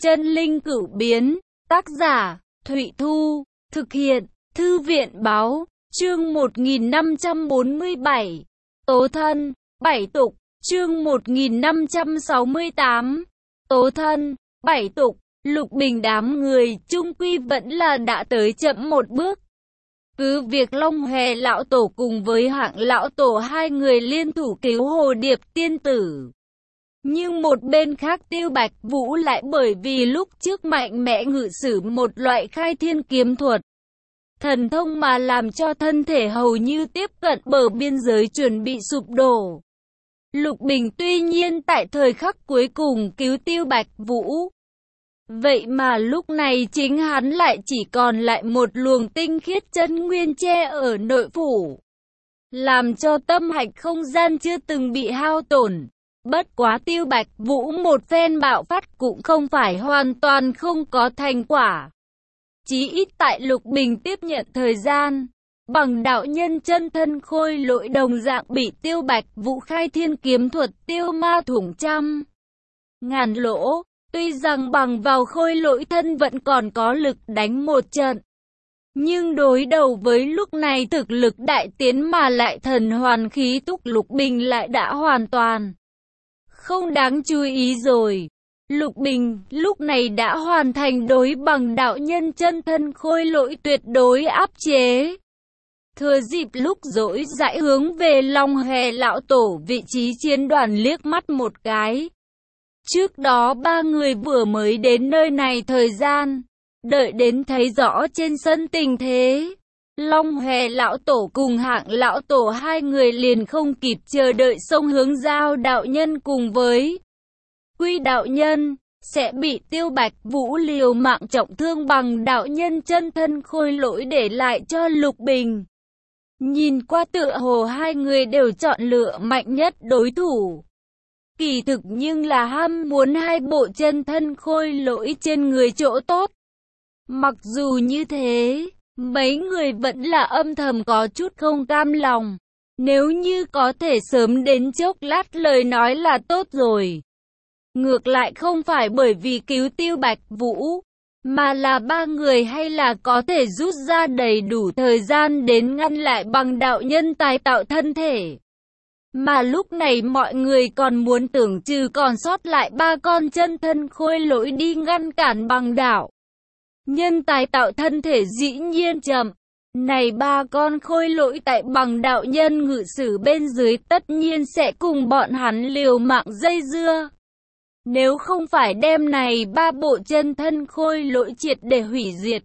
Chân linh cửu biến, tác giả, Thụy Thu, thực hiện, Thư viện báo, chương 1547, Tố thân, bảy tục, chương 1568, Tố thân, bảy tục, Lục Bình đám người chung quy vẫn là đã tới chậm một bước. Cứ việc Long Hòe lão tổ cùng với Hạng lão tổ hai người liên thủ cứu Hồ Điệp tiên tử. Nhưng một bên khác Tiêu Bạch Vũ lại bởi vì lúc trước mạnh mẽ ngự sử một loại khai thiên kiếm thuật thần thông mà làm cho thân thể hầu như tiếp cận bờ biên giới chuẩn bị sụp đổ. Lục Bình tuy nhiên tại thời khắc cuối cùng cứu Tiêu Bạch Vũ. Vậy mà lúc này chính hắn lại chỉ còn lại một luồng tinh khiết chân nguyên che ở nội phủ, làm cho tâm hạch không gian chưa từng bị hao tổn. Bất quá Tiêu Bạch Vũ một phen bạo phát cũng không phải hoàn toàn không có thành quả. Chí ít tại Lục Bình tiếp nhận thời gian, bằng đạo nhân chân thân khôi lỗi đồng dạng bị Tiêu Bạch Vũ khai thiên kiếm thuật tiêu ma thủng trăm ngàn lỗ. Tuy rằng bằng vào khôi lỗi thân vẫn còn có lực đánh một trận, nhưng đối đầu với lúc này thực lực đại tiến mà lại thần hoàn khí túc, Lục Bình lại đã hoàn toàn không đáng chú ý rồi. Lục Bình lúc này đã hoàn thành đối bằng đạo nhân chân thân khôi lỗi tuyệt đối áp chế. Thừa dịp lúc rỗi rãi hướng về Long Hòe lão tổ vị trí chiến đoàn liếc mắt một cái. Trước đó ba người vừa mới đến nơi này thời gian, đợi đến thấy rõ trên sân tình thế, Long Hòe lão tổ cùng Hạng lão tổ hai người liền không kịp chờ đợi xông hướng Giao đạo nhân cùng với Quy đạo nhân, sẽ bị Tiêu Bạch Vũ liều mạng trọng thương bằng đạo nhân chân thân khôi lỗi để lại cho Lục Bình. Nhìn qua tựa hồ hai người đều chọn lựa mạnh nhất đối thủ. Kỳ thực nhưng là ham muốn hai bộ chân thân khôi lỗi trên người chỗ tốt. Mặc dù như thế, mấy người vẫn là âm thầm có chút không cam lòng. Nếu như có thể sớm đến chốc lát lời nói là tốt rồi. Ngược lại không phải bởi vì cứu Tiêu Bạch Vũ, mà là ba người hay là có thể rút ra đầy đủ thời gian đến ngăn lại bằng đạo nhân tái tạo thân thể. Mà lúc này mọi người còn muốn tưởng trừ còn sót lại ba con chân thân khôi lỗi đi ngăn cản bằng đạo nhân tái tạo thân thể dĩ nhiên chậm. Này ba con khôi lỗi tại bằng đạo nhân ngự sử bên dưới tất nhiên sẽ cùng bọn hắn liều mạng dây dưa. Nếu không phải đem này ba bộ chân thân khôi lỗi triệt để hủy diệt,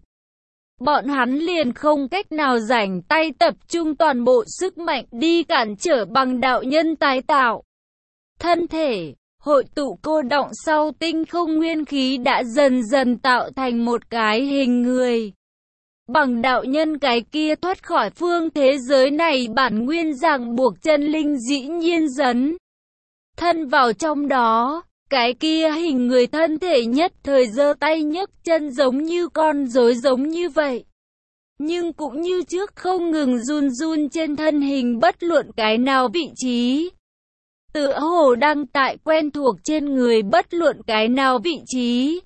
bọn hắn liền không cách nào rảnh tay tập trung toàn bộ sức mạnh đi cản trở bằng đạo nhân tái tạo thân thể. Hội tụ cô đọng sau tinh không nguyên khí đã dần dần tạo thành một cái hình người. Bằng đạo nhân cái kia thoát khỏi phương thế giới này bản nguyên ràng buộc chân linh dĩ nhiên dấn thân vào trong đó. Cái kia hình người thân thể nhất thời giơ tay nhấc chân giống như con rối giống như vậy. Nhưng cũng như trước không ngừng run run trên thân hình bất luận cái nào vị trí. Tựa hồ đang tại quen thuộc trên người bất luận cái nào vị trí.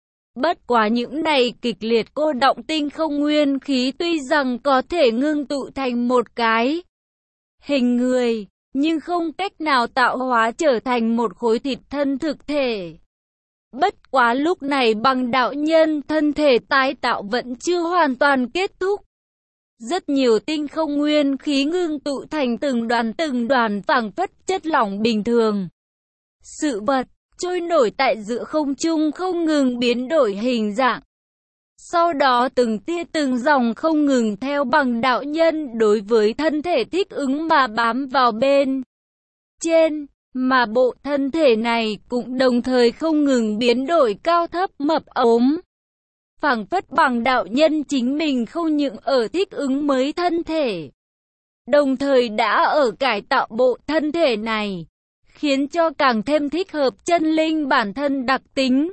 Bất quá những này kịch liệt cô động tinh không nguyên khí tuy rằng có thể ngưng tụ thành một cái hình người, nhưng không cách nào tạo hóa trở thành một khối thịt thân thực thể. Bất quá lúc này bằng đạo nhân thân thể tái tạo vẫn chưa hoàn toàn kết thúc. Rất nhiều tinh không nguyên khí ngưng tụ thành từng đoàn phảng phất chất lỏng bình thường. Sự vật trôi nổi tại giữa không trung không ngừng biến đổi hình dạng. Sau đó từng tia từng dòng không ngừng theo bằng đạo nhân đối với thân thể thích ứng mà bám vào bên trên, mà bộ thân thể này cũng đồng thời không ngừng biến đổi cao thấp mập ốm. Phảng phất bằng đạo nhân chính mình không những ở thích ứng mới thân thể, đồng thời đã ở cải tạo bộ thân thể này, khiến cho càng thêm thích hợp chân linh bản thân đặc tính.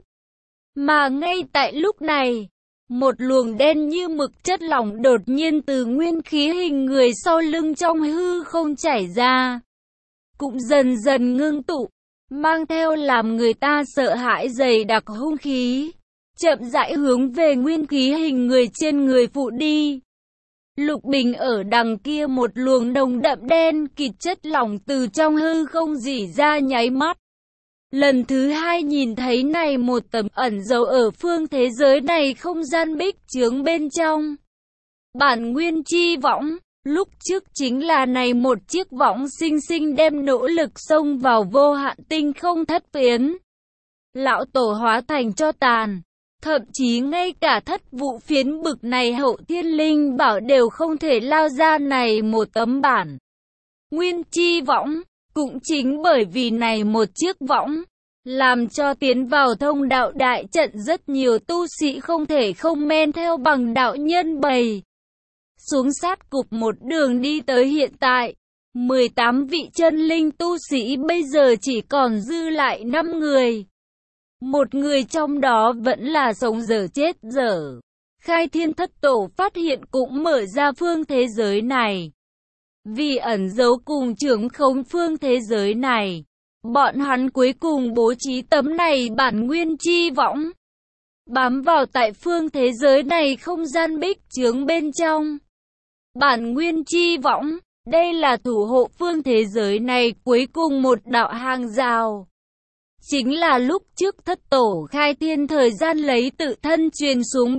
Mà ngay tại lúc này, một luồng đen như mực chất lỏng đột nhiên từ nguyên khí hình người sau lưng trong hư không chảy ra, cũng dần dần ngưng tụ, mang theo làm người ta sợ hãi dày đặc hung khí, chậm rãi hướng về nguyên khí hình người trên người phụ đi. Lục Bình ở đằng kia một luồng nồng đậm đen kịt chất lỏng từ trong hư không rỉ ra nháy mắt. Lần thứ hai nhìn thấy này một tấm ẩn dấu ở phương thế giới này không gian bích chướng bên trong. Bản nguyên chi võng, lúc trước chính là này một chiếc võng sinh sinh đem nỗ lực xông vào vô hạn tinh không thất tuyến. Lão tổ hóa thành cho tàn. Thậm chí ngay cả thất vụ phiến bực này hậu thiên linh bảo đều không thể lao ra này một tấm bản nguyên chi võng. Cũng chính bởi vì này một chiếc võng, làm cho tiến vào thông đạo đại trận rất nhiều tu sĩ không thể không men theo bằng đạo nhân bầy. Xuống sát cục một đường đi tới hiện tại, 18 vị chân linh tu sĩ bây giờ chỉ còn dư lại 5 người. Một người trong đó vẫn là sống dở chết dở. Khai Thiên Thất Tổ phát hiện cũng mở ra phương thế giới này. Vì ẩn giấu cùng trưởng khống phương thế giới này, bọn hắn cuối cùng bố trí tấm này bản nguyên chi võng, bám vào tại phương thế giới này không gian bích chướng bên trong. Bản nguyên chi võng, đây là thủ hộ phương thế giới này cuối cùng một đạo hàng rào. Chính là lúc trước Thất Tổ khai thiên thời gian lấy tự thân truyền xuống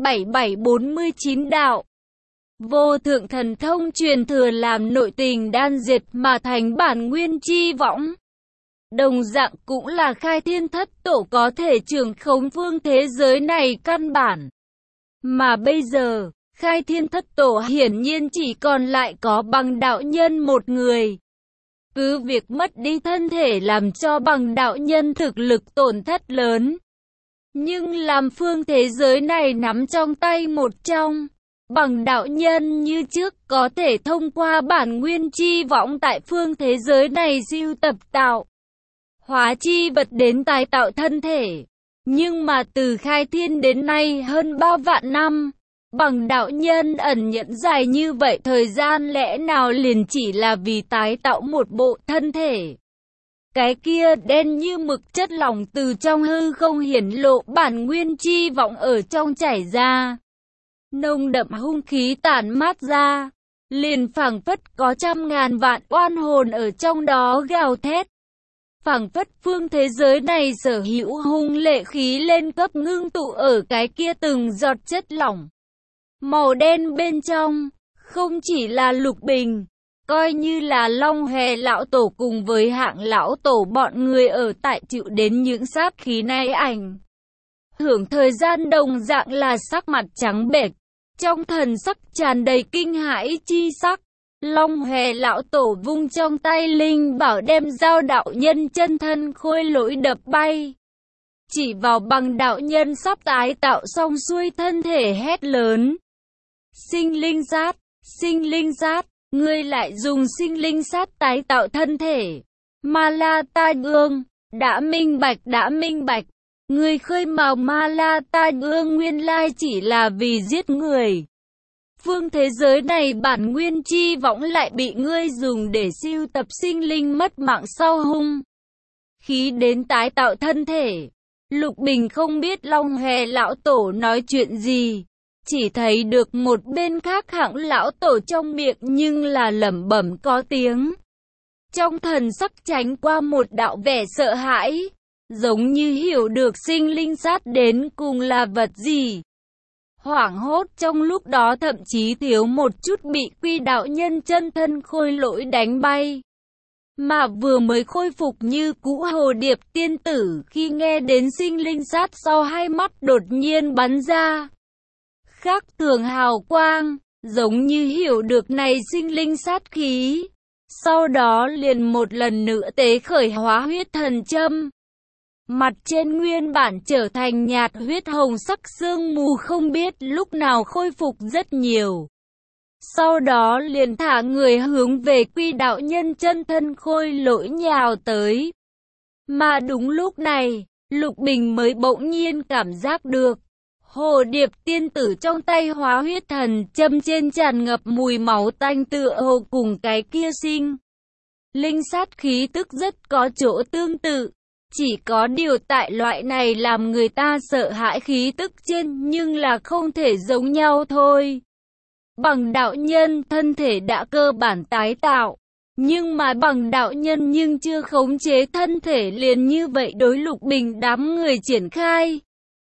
7749 đạo. Vô thượng thần thông truyền thừa làm nội tình đan diệt mà thành bản nguyên chi võng. Đồng dạng cũng là khai thiên Thất Tổ có thể trưởng khống phương thế giới này căn bản. Mà bây giờ, khai thiên Thất Tổ hiển nhiên chỉ còn lại có bằng đạo nhân một người. Cứ việc mất đi thân thể làm cho bằng đạo nhân thực lực tổn thất lớn. Nhưng làm phương thế giới này nắm trong tay một trong, bằng đạo nhân như trước có thể thông qua bản nguyên chi võng tại phương thế giới này siêu tập tạo hóa chi vật đến tái tạo thân thể. Nhưng mà từ khai thiên đến nay hơn 3 vạn năm, bằng đạo nhân ẩn nhẫn dài như vậy thời gian lẽ nào liền chỉ là vì tái tạo một bộ thân thể. Cái kia đen như mực chất lỏng từ trong hư không hiển lộ bản nguyên chi võng ở trong chảy ra. Nồng đậm hung khí tản mát ra, liền phảng phất có trăm ngàn vạn oan hồn ở trong đó gào thét. Phảng phất phương thế giới này sở hữu hung lệ khí lên cấp ngưng tụ ở cái kia từng giọt chất lỏng màu đen bên trong, không chỉ là Lục Bình, coi như là Long Hề lão tổ cùng với Hạng lão tổ bọn người ở tại chịu đến những sát khí này ảnh hưởng thời gian đồng dạng là sắc mặt trắng bệch, trong thần sắc tràn đầy kinh hãi chi sắc. Long Hề lão tổ vung trong tay linh bảo đem Dao đạo nhân chân thân khôi lỗi đập bay. Chỉ vào bằng đạo nhân sắp tái tạo xong xuôi thân thể hét lớn. Sinh linh sát, ngươi lại dùng sinh linh sát tái tạo thân thể. Ma La Ta Ương, đã minh bạch. Ngươi khơi mào Ma La Ta Ương nguyên lai chỉ là vì giết người. Phương thế giới này bản nguyên chi võng lại bị ngươi dùng để siêu tập sinh linh mất mạng sau hung khí đến tái tạo thân thể. Lục Bình không biết Long Hề lão tổ nói chuyện gì, chỉ thấy được một bên khác Hạng lão tổ trong miệng nhưng là lẩm bẩm có tiếng. Trong thần sắc tránh qua một đạo vẻ sợ hãi, giống như hiểu được sinh linh sát đến cùng là vật gì. Hoảng hốt trong lúc đó thậm chí thiếu một chút bị Quy đạo nhân chân thân khôi lỗi đánh bay. Mà vừa mới khôi phục như cũ Hồ Điệp tiên tử khi nghe đến sinh linh sát sau hai mắt đột nhiên bắn ra khác thường hào quang, giống như hiểu được này sinh linh sát khí. Sau đó liền một lần nữa tế khởi hóa huyết thần châm. Mặt trên nguyên bản trở thành nhạt huyết hồng sắc sương mù không biết lúc nào khôi phục rất nhiều. Sau đó liền thả người hướng về Quy đạo nhân chân thân khôi lỗi nhào tới. Mà đúng lúc này, Lục Bình mới bỗng nhiên cảm giác được. Hồ Điệp tiên tử trong tay hóa huyết thần châm trên tràn ngập mùi máu tanh tựa hồ cùng cái kia sinh linh sát khí tức rất có chỗ tương tự. Chỉ có điều tại loại này làm người ta sợ hãi khí tức trên nhưng là không thể giống nhau thôi. Bằng đạo nhân thân thể đã cơ bản tái tạo. Nhưng mà bằng đạo nhân nhưng chưa khống chế thân thể liền như vậy đối Lục Bình đám người triển khai.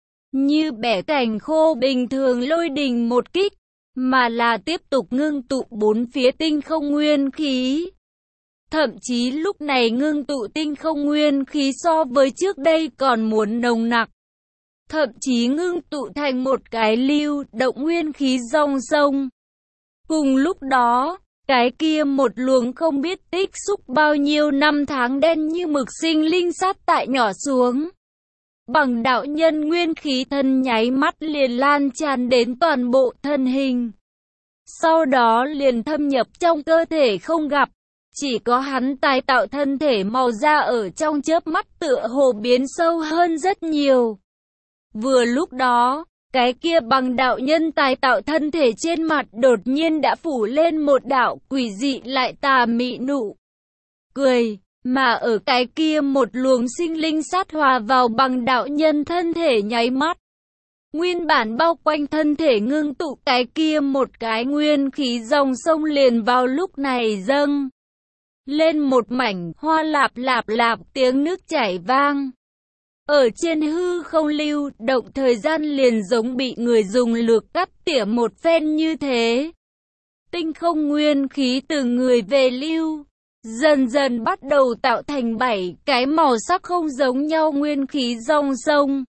Như bẻ cành khô bình thường lôi đình một kích, mà là tiếp tục ngưng tụ bốn phía tinh không nguyên khí. Thậm chí lúc này ngưng tụ tinh không nguyên khí so với trước đây còn muốn nồng nặc. Thậm chí ngưng tụ thành một cái lưu động nguyên khí dòng sông. Cùng lúc đó, cái kia một luồng không biết tích xúc bao nhiêu năm tháng đen như mực sinh linh sát tại nhỏ xuống. Bằng đạo nhân nguyên khí thân nháy mắt liền lan tràn đến toàn bộ thân hình. Sau đó liền thâm nhập trong cơ thể không gặp. Chỉ có hắn tái tạo thân thể màu da ở trong chớp mắt tựa hồ biến sâu hơn rất nhiều. Vừa lúc đó, cái kia bằng đạo nhân tái tạo thân thể trên mặt đột nhiên đã phủ lên một đạo quỷ dị lại tà mị nụ cười, mà ở cái kia một luồng sinh linh sát hòa vào bằng đạo nhân thân thể nháy mắt. Nguyên bản bao quanh thân thể ngưng tụ cái kia một cái nguyên khí dòng sông liền vào lúc này dâng lên một mảnh hoa lạp lạp lạp tiếng nước chảy vang. Ở trên hư không lưu động thời gian liền giống bị người dùng lược cắt tỉa một phen như thế. Tinh không nguyên khí từ người về lưu, dần dần bắt đầu tạo thành 7 cái màu sắc không giống nhau nguyên khí dòng sông.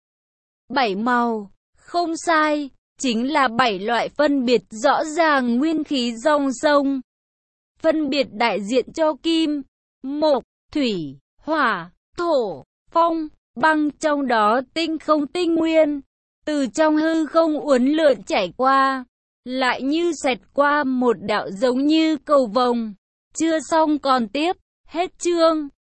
7 màu, không sai, chính là 7 loại phân biệt rõ ràng nguyên khí dòng sông. Phân biệt đại diện cho kim, mộc, thủy, hỏa, thổ, phong, băng, trong đó tinh không tinh nguyên, từ trong hư không uốn lượn chảy qua, lại như xẹt qua một đạo giống như cầu vồng. Chưa xong còn tiếp, hết chương.